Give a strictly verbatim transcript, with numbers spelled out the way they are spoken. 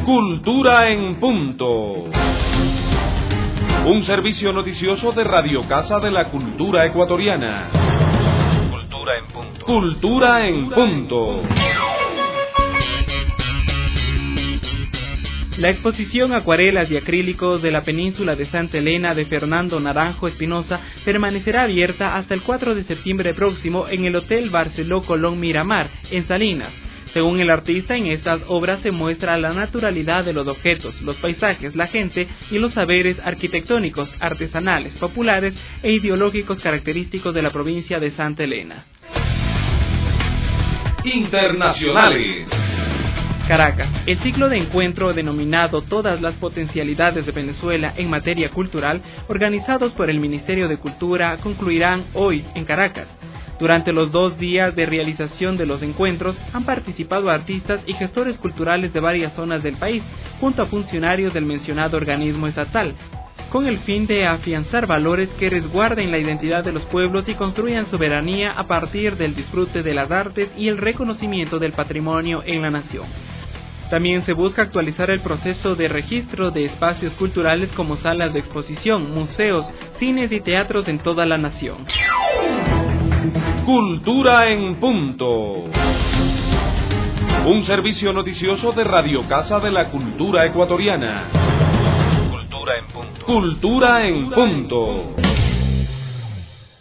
Cultura en Punto. Un servicio noticioso de Radio Casa de la Cultura Ecuatoriana. Cultura en Punto. Cultura en Punto. La exposición Acuarelas y Acrílicos de la Península de Santa Elena de Fernando Naranjo Espinosa permanecerá abierta hasta el cuatro de septiembre próximo en el Hotel Barceló Colón Miramar, en Salinas. Según el artista, en estas obras se muestra la naturalidad de los objetos, los paisajes, la gente y los saberes arquitectónicos, artesanales, populares e ideológicos característicos de la provincia de Santa Elena. Internacionales. Caracas. El ciclo de encuentro denominado Todas las potencialidades de Venezuela en materia cultural, organizados por el Ministerio de Cultura, concluirán hoy en Caracas. Durante los dos días de realización de los encuentros han participado artistas y gestores culturales de varias zonas del país, junto a funcionarios del mencionado organismo estatal, con el fin de afianzar valores que resguarden la identidad de los pueblos y construyan soberanía a partir del disfrute de las artes y el reconocimiento del patrimonio en la nación. También se busca actualizar el proceso de registro de espacios culturales como salas de exposición, museos, cines y teatros en toda la nación. Cultura en Punto. Un servicio noticioso de Radio Casa de la Cultura Ecuatoriana. Cultura en Punto. Cultura en Punto.